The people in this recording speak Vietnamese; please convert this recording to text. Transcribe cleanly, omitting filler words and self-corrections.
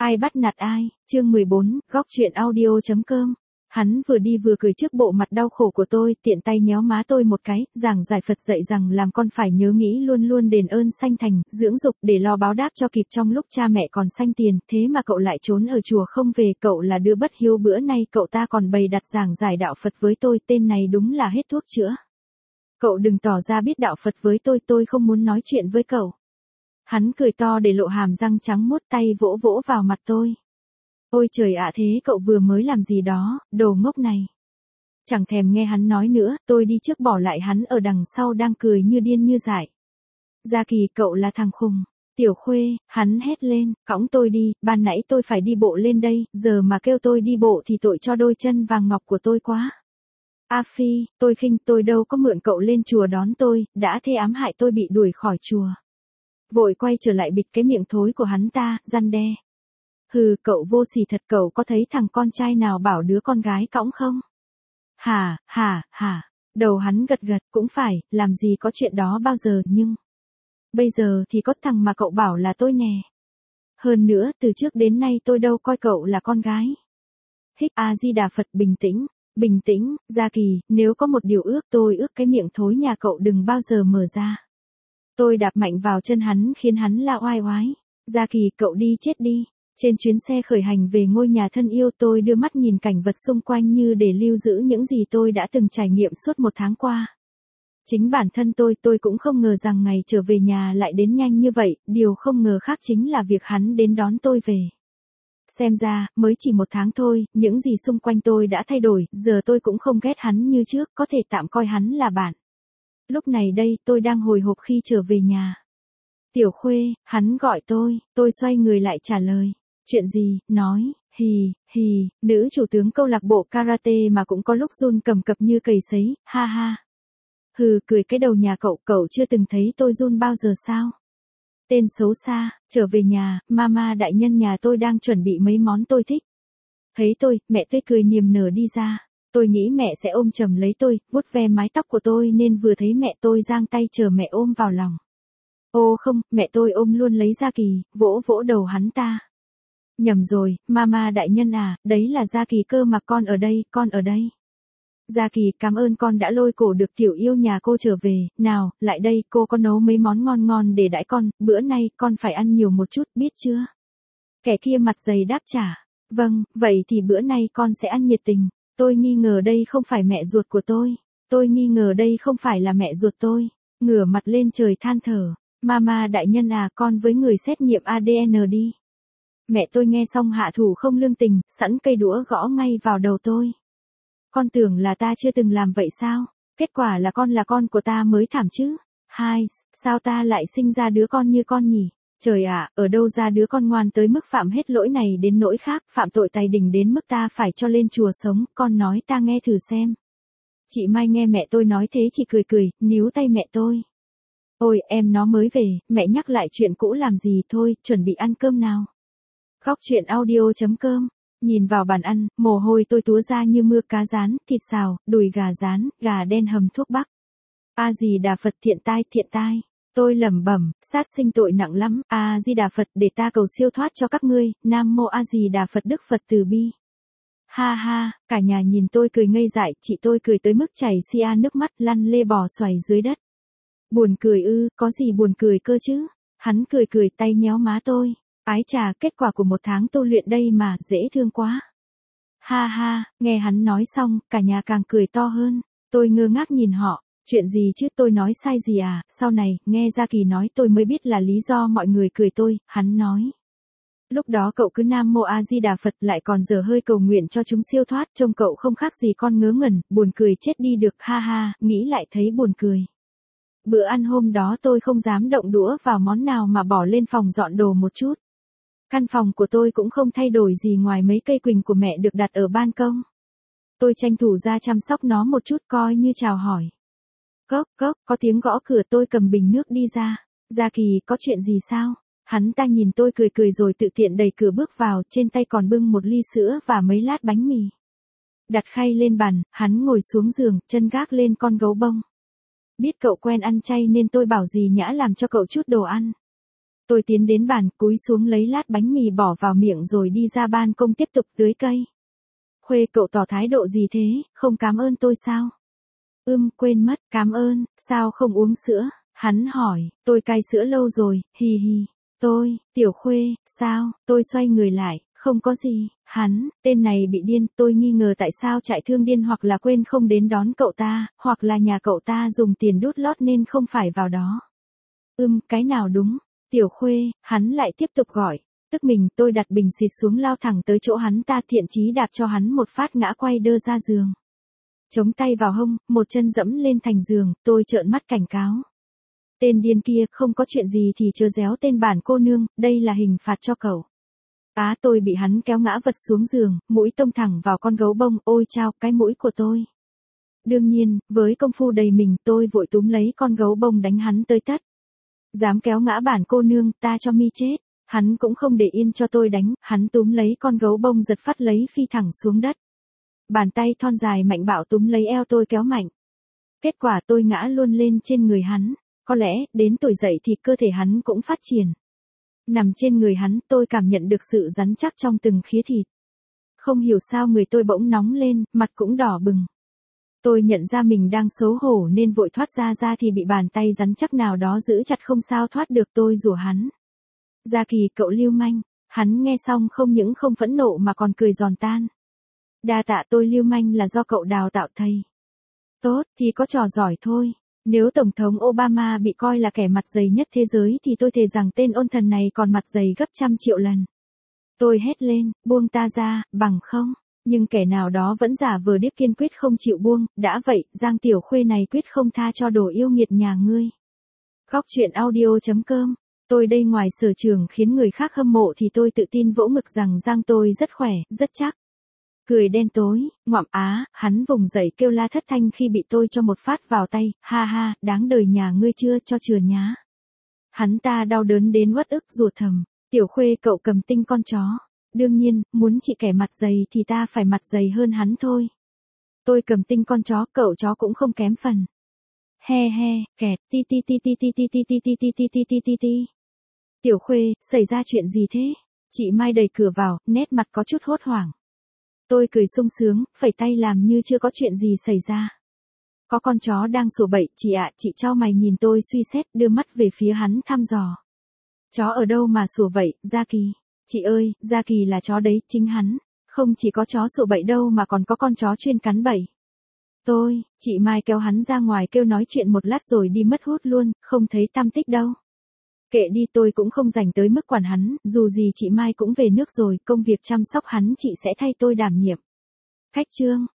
Ai bắt nạt ai, chương 14, góc chuyện audio.com. Hắn vừa đi vừa cười trước bộ mặt đau khổ của tôi, tiện tay nhéo má tôi một cái, giảng giải Phật dạy rằng làm con phải nhớ nghĩ luôn luôn đền ơn sanh thành, dưỡng dục để lo báo đáp cho kịp trong lúc cha mẹ còn sanh tiền, thế mà cậu lại trốn ở chùa không về, cậu là đứa bất hiếu, bữa nay cậu ta còn bày đặt giảng giải đạo Phật với tôi, tên này đúng là hết thuốc chữa. Cậu đừng tỏ ra biết đạo Phật với tôi không muốn nói chuyện với cậu. Hắn cười to để lộ hàm răng trắng muốt, tay vỗ vỗ vào mặt tôi. Ôi trời ạ, thế cậu vừa mới làm gì đó, đồ ngốc này. Chẳng thèm nghe hắn nói nữa, tôi đi trước bỏ lại hắn ở đằng sau đang cười như điên như dại. Gia Kỳ, cậu là thằng khùng. Tiểu Khuê, hắn hét lên, cõng tôi đi, ban nãy tôi phải đi bộ lên đây, giờ mà kêu tôi đi bộ thì tội cho đôi chân vàng ngọc của tôi quá. A Phi, tôi khinh, tôi đâu có mượn cậu lên chùa đón tôi, đã thế ám hại tôi bị đuổi khỏi chùa. Vội quay trở lại bịt cái miệng thối của hắn ta, răn đe. Hừ, cậu vô sỉ thật, cậu có thấy thằng con trai nào bảo đứa con gái cõng không? Hả, đầu hắn gật gật, cũng phải, làm gì có chuyện đó bao giờ, nhưng bây giờ thì có thằng mà cậu bảo là tôi nè. Hơn nữa, từ trước đến nay tôi đâu coi cậu là con gái. Hích A Di Đà Phật, bình tĩnh, Gia Kỳ, nếu có một điều ước tôi ước cái miệng thối nhà cậu đừng bao giờ mở ra. Tôi đạp mạnh vào chân hắn khiến hắn la oai oái. Gia Kỳ, cậu đi chết đi. Trên chuyến xe khởi hành về ngôi nhà thân yêu, tôi đưa mắt nhìn cảnh vật xung quanh như để lưu giữ những gì tôi đã từng trải nghiệm suốt một tháng qua. Chính bản thân tôi cũng không ngờ rằng ngày trở về nhà lại đến nhanh như vậy, điều không ngờ khác chính là việc hắn đến đón tôi về. Xem ra, mới chỉ một tháng thôi, những gì xung quanh tôi đã thay đổi, giờ tôi cũng không ghét hắn như trước, có thể tạm coi hắn là bạn. Lúc này đây, tôi đang hồi hộp khi trở về nhà. Tiểu Khuê, hắn gọi tôi xoay người lại trả lời. Chuyện gì, nói, hì, nữ chủ tướng câu lạc bộ karate mà cũng có lúc run cầm cập như cầy sấy, ha ha. Hừ, cười cái đầu nhà cậu chưa từng thấy tôi run bao giờ sao? Tên xấu xa, trở về nhà, mama đại nhân nhà tôi đang chuẩn bị mấy món tôi thích. Thấy tôi, mẹ tươi cười niềm nở đi ra. Tôi nghĩ mẹ sẽ ôm chầm lấy tôi, vuốt ve mái tóc của tôi nên vừa thấy mẹ tôi giang tay chờ mẹ ôm vào lòng. Ô không, mẹ tôi ôm luôn lấy Gia Kỳ, vỗ vỗ đầu hắn ta. Nhầm rồi, mama đại nhân à, đấy là Gia Kỳ cơ mà, con ở đây. Gia Kỳ, cảm ơn con đã lôi cổ được tiểu yêu nhà cô trở về, nào, lại đây, cô có nấu mấy món ngon ngon để đãi con, bữa nay con phải ăn nhiều một chút, biết chưa? Kẻ kia mặt dày đáp trả. Vâng, vậy thì bữa nay con sẽ ăn nhiệt tình. Tôi nghi ngờ đây không phải mẹ ruột của tôi nghi ngờ đây không phải là mẹ ruột tôi. Ngửa mặt lên trời than thở. Mama đại nhân à, con với người xét nghiệm ADN đi. Mẹ tôi nghe xong hạ thủ không lương tình, sẵn cây đũa gõ ngay vào đầu tôi. Con tưởng là ta chưa từng làm vậy sao? Kết quả là con của ta mới thảm chứ. Hai, sao ta lại sinh ra đứa con như con nhỉ? Trời ạ, ở đâu ra đứa con ngoan tới mức phạm hết lỗi này đến nỗi khác, phạm tội tài đình đến mức ta phải cho lên chùa sống, con nói ta nghe thử xem. Chị Mai nghe mẹ tôi nói thế chỉ cười, níu tay mẹ tôi. Ôi, em nó mới về, mẹ nhắc lại chuyện cũ làm gì, thôi, chuẩn bị ăn cơm nào. Góc chuyện audio.com. Nhìn vào bàn ăn, mồ hôi tôi túa ra như mưa, cá rán, thịt xào, đùi gà rán, gà đen hầm thuốc bắc. A Di Đà Phật, thiện tai. Tôi lẩm bẩm, sát sinh tội nặng lắm, A Di Đà Phật, để ta cầu siêu thoát cho các ngươi, Nam Mô A Di Đà Phật, Đức Phật từ bi. Ha, cả nhà nhìn tôi cười ngây dại, chị tôi cười tới mức chảy xia nước mắt lăn lê bò xoài dưới đất. Buồn cười ư, có gì buồn cười cơ chứ? Hắn cười tay nhéo má tôi. Ái chà, kết quả của một tháng tu luyện đây mà, dễ thương quá. Ha, nghe hắn nói xong, cả nhà càng cười to hơn. Tôi ngơ ngác nhìn họ, chuyện gì chứ, tôi nói sai gì à? Sau này, nghe Gia Kỳ nói tôi mới biết là lý do mọi người cười tôi, hắn nói. Lúc đó cậu cứ Nam Mô A Di Đà Phật lại còn dở hơi cầu nguyện cho chúng siêu thoát, trông cậu không khác gì con ngớ ngẩn, buồn cười chết đi được, ha, nghĩ lại thấy buồn cười. Bữa ăn hôm đó tôi không dám động đũa vào món nào mà bỏ lên phòng dọn đồ một chút. Căn phòng của tôi cũng không thay đổi gì ngoài mấy cây quỳnh của mẹ được đặt ở ban công. Tôi tranh thủ ra chăm sóc nó một chút coi như chào hỏi. Cốc, có tiếng gõ cửa, tôi cầm bình nước đi ra. Gia Kỳ, có chuyện gì sao? Hắn ta nhìn tôi cười rồi tự tiện đẩy cửa bước vào, trên tay còn bưng một ly sữa và mấy lát bánh mì. Đặt khay lên bàn, hắn ngồi xuống giường, chân gác lên con gấu bông. Biết cậu quen ăn chay nên tôi bảo dì Nhã làm cho cậu chút đồ ăn. Tôi tiến đến bàn, cúi xuống lấy lát bánh mì bỏ vào miệng rồi đi ra ban công tiếp tục tưới cây. Khuê cậu tỏ thái độ gì thế, không cảm ơn tôi sao? Quên mất, cảm ơn, sao không uống sữa? Hắn hỏi, tôi cai sữa lâu rồi, hì hì. Tiểu Khuê, sao? Tôi xoay người lại, không có gì. Hắn, tên này bị điên, tôi nghi ngờ tại sao trại thương điên hoặc là quên không đến đón cậu ta, hoặc là nhà cậu ta dùng tiền đút lót nên không phải vào đó. Cái nào đúng? Tiểu Khuê, hắn lại tiếp tục gọi. Tức mình, tôi đặt bình xịt xuống lao thẳng tới chỗ hắn ta, thiện chí đạp cho hắn một phát ngã quay đơ ra giường. Chống tay vào hông, một chân dẫm lên thành giường, tôi trợn mắt cảnh cáo. Tên điên kia, không có chuyện gì thì chớ réo tên bản cô nương, đây là hình phạt cho cậu. Tôi bị hắn kéo ngã vật xuống giường, mũi tông thẳng vào con gấu bông, ôi chao, cái mũi của tôi. Đương nhiên, với công phu đầy mình, tôi vội túm lấy con gấu bông đánh hắn tới tắt. Dám kéo ngã bản cô nương, ta cho mi chết. Hắn cũng không để yên cho tôi đánh, hắn túm lấy con gấu bông giật phát lấy phi thẳng xuống đất. Bàn tay thon dài mạnh bạo túm lấy eo tôi kéo mạnh. Kết quả tôi ngã luôn lên trên người hắn. Có lẽ, đến tuổi dậy thì cơ thể hắn cũng phát triển. Nằm trên người hắn, tôi cảm nhận được sự rắn chắc trong từng khía thịt. Không hiểu sao người tôi bỗng nóng lên, mặt cũng đỏ bừng. Tôi nhận ra mình đang xấu hổ nên vội thoát ra thì bị bàn tay rắn chắc nào đó giữ chặt không sao thoát được, tôi rủa hắn. Gia Kỳ, cậu lưu manh. Hắn nghe xong không những không phẫn nộ mà còn cười giòn tan. Đa tạ, tôi lưu manh là do cậu đào tạo thầy. Tốt, thì có trò giỏi thôi. Nếu Tổng thống Obama bị coi là kẻ mặt dày nhất thế giới thì tôi thề rằng tên ôn thần này còn mặt dày gấp trăm triệu lần. Tôi hét lên, buông ta ra, bằng không. Nhưng kẻ nào đó vẫn giả vờ điếc kiên quyết không chịu buông, đã vậy, Giang Tiểu Khuê này quyết không tha cho đồ yêu nghiệt nhà ngươi. Góc truyện audio.com. Tôi đây ngoài sở trường khiến người khác hâm mộ thì tôi tự tin vỗ ngực rằng Giang tôi rất khỏe, rất chắc. Cười đen tối, ngoạm hắn vùng dậy kêu la thất thanh khi bị tôi cho một phát vào tay, ha ha, đáng đời nhà ngươi chưa cho chừa nhá. Hắn ta đau đớn đến uất ức rủa thầm, Tiểu Khuê cậu cầm tinh con chó. Đương nhiên, muốn trị kẻ mặt dày thì ta phải mặt dày hơn hắn thôi. Tôi cầm tinh con chó, cậu chó cũng không kém phần. He he, kẹt, ti ti ti ti ti ti ti ti ti ti ti ti ti ti ti. Tiểu Khuê, xảy ra chuyện gì thế? Chị Mai đẩy cửa vào, nét mặt có chút hốt hoảng. Tôi cười sung sướng, phẩy tay làm như chưa có chuyện gì xảy ra. Có con chó đang sủa bậy, chị ạ, chị chau mày nhìn tôi suy xét, đưa mắt về phía hắn thăm dò. Chó ở đâu mà sủa vậy, Gia Kỳ? Chị ơi, Gia Kỳ là chó đấy, chính hắn. Không chỉ có chó sủa bậy đâu mà còn có con chó chuyên cắn bậy. Chị Mai kéo hắn ra ngoài kêu nói chuyện một lát rồi đi mất hút luôn, không thấy tăm tích đâu. Kệ đi, tôi cũng không dành tới mức quản hắn, dù gì chị Mai cũng về nước rồi, công việc chăm sóc hắn chị sẽ thay tôi đảm nhiệm. Khách trương,